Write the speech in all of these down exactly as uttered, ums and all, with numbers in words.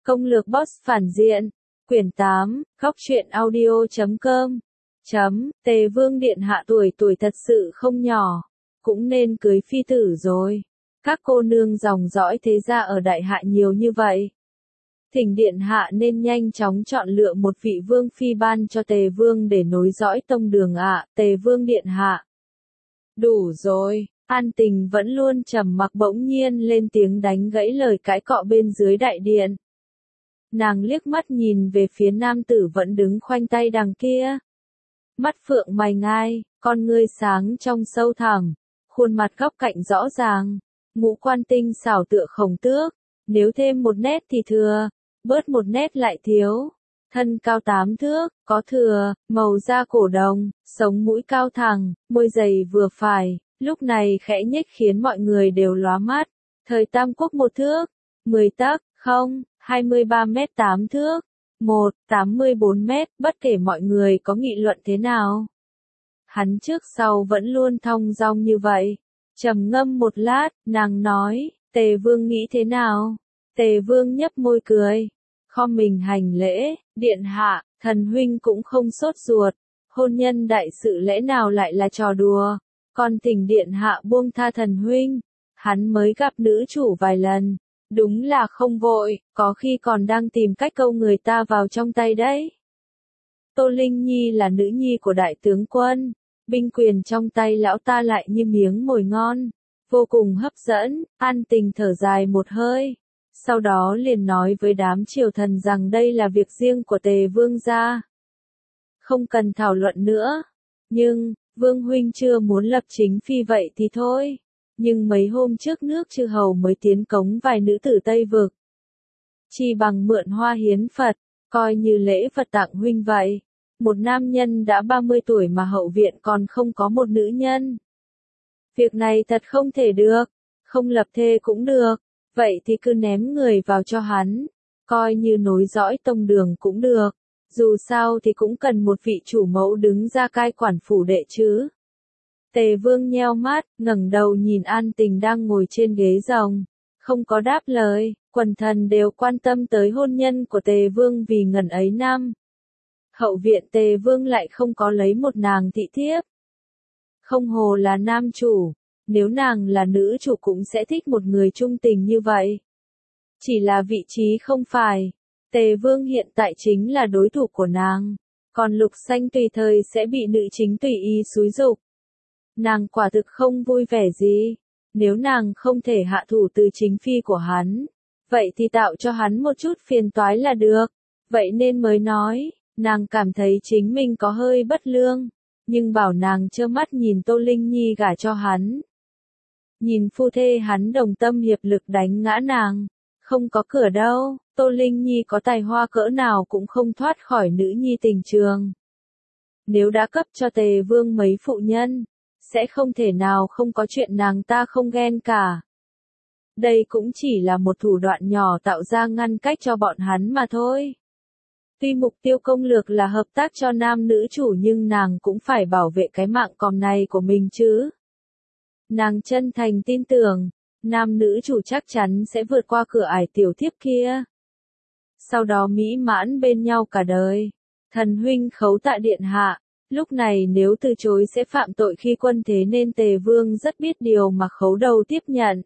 Công lược boss phản diện. Quyển tám, góc truyện audio chấm com. Chấm, Tề Vương Điện Hạ tuổi tuổi thật sự không nhỏ. Cũng nên cưới phi tử rồi. Các cô nương dòng dõi thế gia ở Đại Hạ nhiều như vậy. Thỉnh Điện Hạ nên nhanh chóng chọn lựa một vị vương phi ban cho Tề Vương để nối dõi tông đường ạ, Tề Vương Điện Hạ. Đủ rồi, An Tình vẫn luôn trầm mặc bỗng nhiên lên tiếng đánh gãy lời cãi cọ bên dưới đại điện. Nàng liếc mắt nhìn về phía nam tử vẫn đứng khoanh tay đằng kia. Mắt phượng mày ngai, con ngươi sáng trong sâu thẳm, khuôn mặt góc cạnh rõ ràng, ngũ quan tinh xảo tựa khổng tước, nếu thêm một nét thì thừa, bớt một nét lại thiếu. Thân cao tám thước, có thừa, màu da cổ đồng, sống mũi cao thẳng, môi dày vừa phải, lúc này khẽ nhếch khiến mọi người đều lóa mắt. Thời Tam Quốc một thước, mười tấc, không, hai mươi ba mét tám thước, một, tám mươi bốn mét, bất kể mọi người có nghị luận thế nào. Hắn trước sau vẫn luôn thong dong như vậy. Trầm ngâm một lát, nàng nói, Tề Vương nghĩ thế nào? Tề Vương nhấp môi cười, khom mình hành lễ, Điện Hạ, thần huynh cũng không sốt ruột, hôn nhân đại sự lẽ nào lại là trò đùa, còn thỉnh Điện Hạ buông tha thần huynh, hắn mới gặp nữ chủ vài lần, đúng là không vội, có khi còn đang tìm cách câu người ta vào trong tay đấy. Tô Linh Nhi là nữ nhi của đại tướng quân, binh quyền trong tay lão ta lại như miếng mồi ngon, vô cùng hấp dẫn. An Tình thở dài một hơi, sau đó liền nói với đám triều thần rằng đây là việc riêng của Tề Vương gia, không cần thảo luận nữa. Nhưng, Vương huynh chưa muốn lập chính phi vậy thì thôi. Nhưng mấy hôm trước nước chư hầu mới tiến cống vài nữ tử Tây Vực. Chỉ bằng mượn hoa hiến Phật, coi như lễ Phật tặng huynh vậy. Một nam nhân đã ba mươi tuổi mà hậu viện còn không có một nữ nhân. Việc này thật không thể được, không lập thê cũng được, vậy thì cứ ném người vào cho hắn, coi như nối dõi tông đường cũng được, dù sao thì cũng cần một vị chủ mẫu đứng ra cai quản phủ đệ chứ. Tề Vương nheo mắt, ngẩng đầu nhìn An Tình đang ngồi trên ghế rồng, không có đáp lời, quần thần đều quan tâm tới hôn nhân của Tề Vương vì ngần ấy năm. Hậu viện Tề Vương lại không có lấy một nàng thị thiếp. Không hồ là nam chủ, nếu nàng là nữ chủ cũng sẽ thích một người trung tình như vậy. Chỉ là vị trí không phải, Tề Vương hiện tại chính là đối thủ của nàng, còn Lục Xanh tùy thời sẽ bị nữ chính tùy ý xúi giục. Nàng quả thực không vui vẻ gì, nếu nàng không thể hạ thủ từ chính phi của hắn, vậy thì tạo cho hắn một chút phiền toái là được, vậy nên mới nói, nàng cảm thấy chính mình có hơi bất lương, nhưng bảo nàng trơ mắt nhìn Tô Linh Nhi gả cho hắn. Nhìn phu thê hắn đồng tâm hiệp lực đánh ngã nàng, không có cửa đâu, Tô Linh Nhi có tài hoa cỡ nào cũng không thoát khỏi nữ nhi tình trường. Nếu đã cấp cho Tề Vương mấy phụ nhân, sẽ không thể nào không có chuyện nàng ta không ghen cả. Đây cũng chỉ là một thủ đoạn nhỏ tạo ra ngăn cách cho bọn hắn mà thôi. Tuy mục tiêu công lược là hợp tác cho nam nữ chủ nhưng nàng cũng phải bảo vệ cái mạng còm này của mình chứ. Nàng chân thành tin tưởng, nam nữ chủ chắc chắn sẽ vượt qua cửa ải tiểu thiếp kia. Sau đó mỹ mãn bên nhau cả đời. Thần huynh khấu tạ Điện Hạ, lúc này nếu từ chối sẽ phạm tội khi quân thế nên Tề Vương rất biết điều mà khấu đầu tiếp nhận.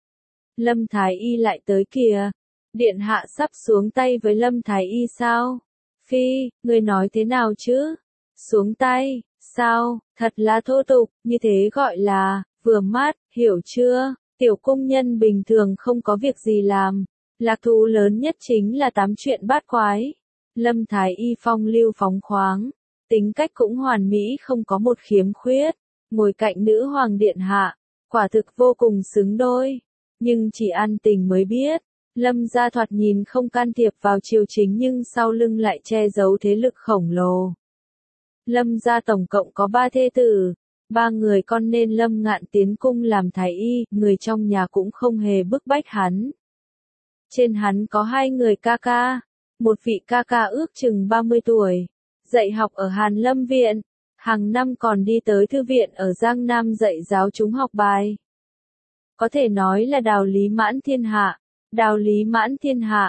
Lâm Thái Y lại tới kìa. Điện Hạ sắp xuống tay với Lâm Thái Y sao? Phi, người nói thế nào chứ? Xuống tay, sao? Thật là thô tục, như thế gọi là, vừa mắt, hiểu chưa? Tiểu cung nhân bình thường không có việc gì làm. Lạc thú lớn nhất chính là tám chuyện bát quái. Lâm Thái Y phong lưu phóng khoáng, tính cách cũng hoàn mỹ không có một khiếm khuyết. Ngồi cạnh nữ hoàng điện hạ, quả thực vô cùng xứng đôi. Nhưng chỉ An Tình mới biết, Lâm gia thoạt nhìn không can thiệp vào triều chính nhưng sau lưng lại che giấu thế lực khổng lồ. Lâm gia tổng cộng có ba thê tử, ba người con nên Lâm Ngạn tiến cung làm thái y, người trong nhà cũng không hề bức bách hắn. Trên hắn có hai người ca ca, một vị ca ca ước chừng ba mươi tuổi, dạy học ở Hàn Lâm Viện, hàng năm còn đi tới thư viện ở Giang Nam dạy giáo chúng học bài. Có thể nói là Đào Lý Mãn Thiên Hạ. Đào Lý Mãn Thiên Hạ,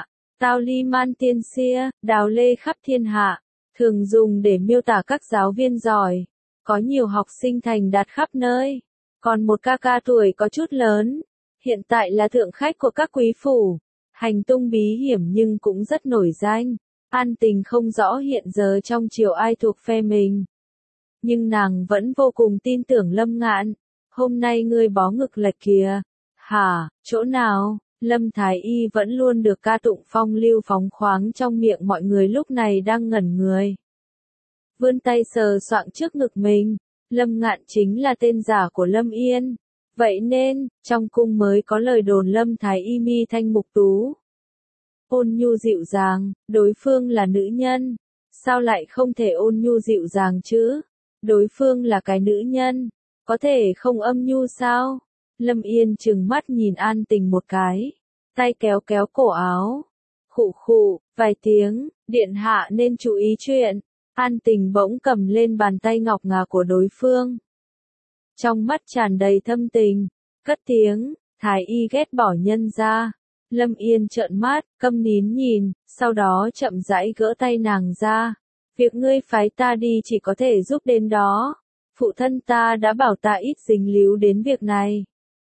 Tao ly man tiên xia, đào lê khắp thiên hạ, thường dùng để miêu tả các giáo viên giỏi, có nhiều học sinh thành đạt khắp nơi. Còn một ca ca tuổi có chút lớn, hiện tại là thượng khách của các quý phủ, hành tung bí hiểm nhưng cũng rất nổi danh. An Tình không rõ hiện giờ trong triều ai thuộc phe mình, nhưng nàng vẫn vô cùng tin tưởng Lâm Ngạn. Hôm nay ngươi bó ngực lệch kìa. Hả, chỗ nào? Lâm Thái Y vẫn luôn được ca tụng phong lưu phóng khoáng trong miệng mọi người lúc này đang ngẩn người. Vươn tay sờ soạng trước ngực mình, Lâm Ngạn chính là tên giả của Lâm Yên. Vậy nên, trong cung mới có lời đồn Lâm Thái Y mi thanh mục tú, ôn nhu dịu dàng, đối phương là nữ nhân. Sao lại không thể ôn nhu dịu dàng chứ? Đối phương là cái nữ nhân, có thể không âm nhu sao? Lâm Yên trừng mắt nhìn An Tình một cái, tay kéo kéo cổ áo. Khụ khụ, vài tiếng, điện hạ nên chú ý chuyện. An Tình bỗng cầm lên bàn tay ngọc ngà của đối phương. Trong mắt tràn đầy thâm tình, cất tiếng, Thái Y ghét bỏ nhân ra. Lâm Yên trợn mắt, câm nín nhìn, sau đó chậm rãi gỡ tay nàng ra. Việc ngươi phái ta đi chỉ có thể giúp đến đó. Phụ thân ta đã bảo ta ít dính líu đến việc này.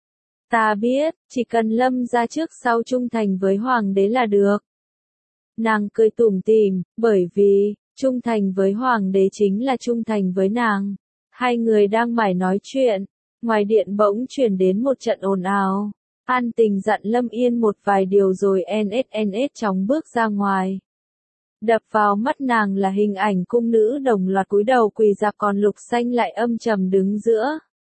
Ta biết, chỉ cần Lâm ra trước sau trung thành với hoàng đế là được. Nàng cười tủm tỉm, bởi vì, trung thành với hoàng đế chính là trung thành với nàng. Hai người đang mải nói chuyện, ngoài điện bỗng truyền đến một trận ồn ào. An Tình dặn Lâm Yên một vài điều rồi ns ns chóng bước ra ngoài. Đập vào mắt nàng là hình ảnh cung nữ đồng loạt cúi đầu quỳ dạp, còn Lục Xanh lại âm trầm đứng giữa.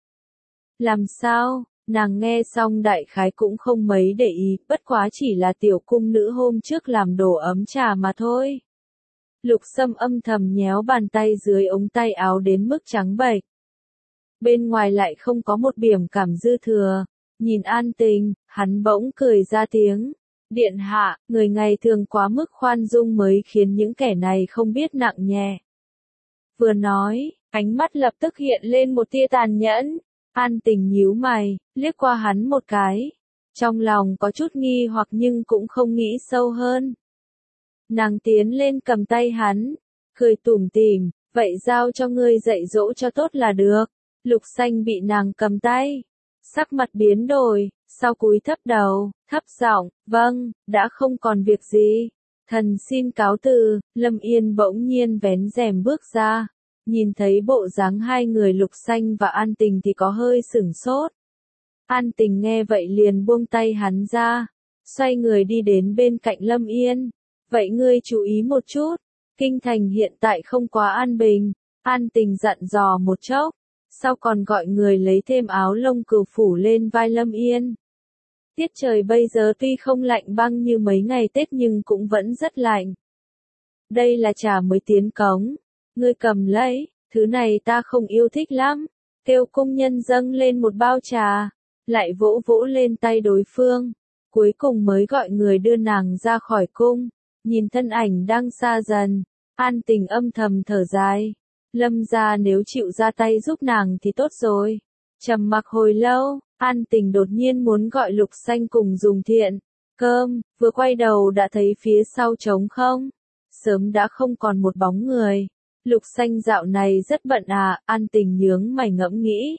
Làm sao? Nàng nghe xong đại khái cũng không mấy để ý, bất quá chỉ là tiểu cung nữ hôm trước làm đổ ấm trà mà thôi. Lục Sâm âm thầm nhéo bàn tay dưới ống tay áo đến mức trắng bệch. Bên ngoài lại không có một biểm cảm dư thừa. Nhìn An Tình, hắn bỗng cười ra tiếng. Điện hạ, người ngày thường quá mức khoan dung mới khiến những kẻ này không biết nặng nhẹ. Vừa nói, ánh mắt lập tức hiện lên một tia tàn nhẫn. An Tình nhíu mày, liếc qua hắn một cái. Trong lòng có chút nghi hoặc nhưng cũng không nghĩ sâu hơn. Nàng tiến lên cầm tay hắn, cười tủm tỉm, vậy giao cho ngươi dạy dỗ cho tốt là được. Lục Xanh bị nàng cầm tay, sắc mặt biến đổi, sau cúi thấp đầu, thấp giọng, vâng, đã không còn việc gì. Thần xin cáo từ. Lâm Yên bỗng nhiên vén rèm bước ra. Nhìn thấy bộ dáng hai người Lục Xanh và An Tình thì có hơi sửng sốt. An Tình nghe vậy liền buông tay hắn ra, xoay người đi đến bên cạnh Lâm Yên. Vậy ngươi chú ý một chút, kinh thành hiện tại không quá an bình. An Tình dặn dò một chốc, sau còn gọi người lấy thêm áo lông cừu phủ lên vai Lâm Yên. Tiết trời bây giờ tuy không lạnh băng như mấy ngày Tết nhưng cũng vẫn rất lạnh. Đây là trà mới tiến cống, ngươi cầm lấy, thứ này ta không yêu thích lắm. Kêu cung nhân dâng lên một bao trà, lại vỗ vỗ lên tay đối phương, cuối cùng mới gọi người đưa nàng ra khỏi cung. Nhìn thân ảnh đang xa dần, An Tình âm thầm thở dài. Lâm gia nếu chịu ra tay giúp nàng thì tốt rồi. Trầm mặc hồi lâu, An Tình đột nhiên muốn gọi Lục Xanh cùng dùng thiện cơm, vừa quay đầu đã thấy phía sau trống không. Sớm đã không còn một bóng người. Lục Xanh dạo này rất bận à, An Tình nhướng mày ngẫm nghĩ.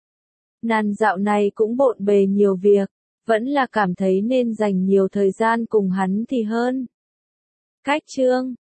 Nàng dạo này cũng bộn bề nhiều việc, vẫn là cảm thấy nên dành nhiều thời gian cùng hắn thì hơn. Cách chương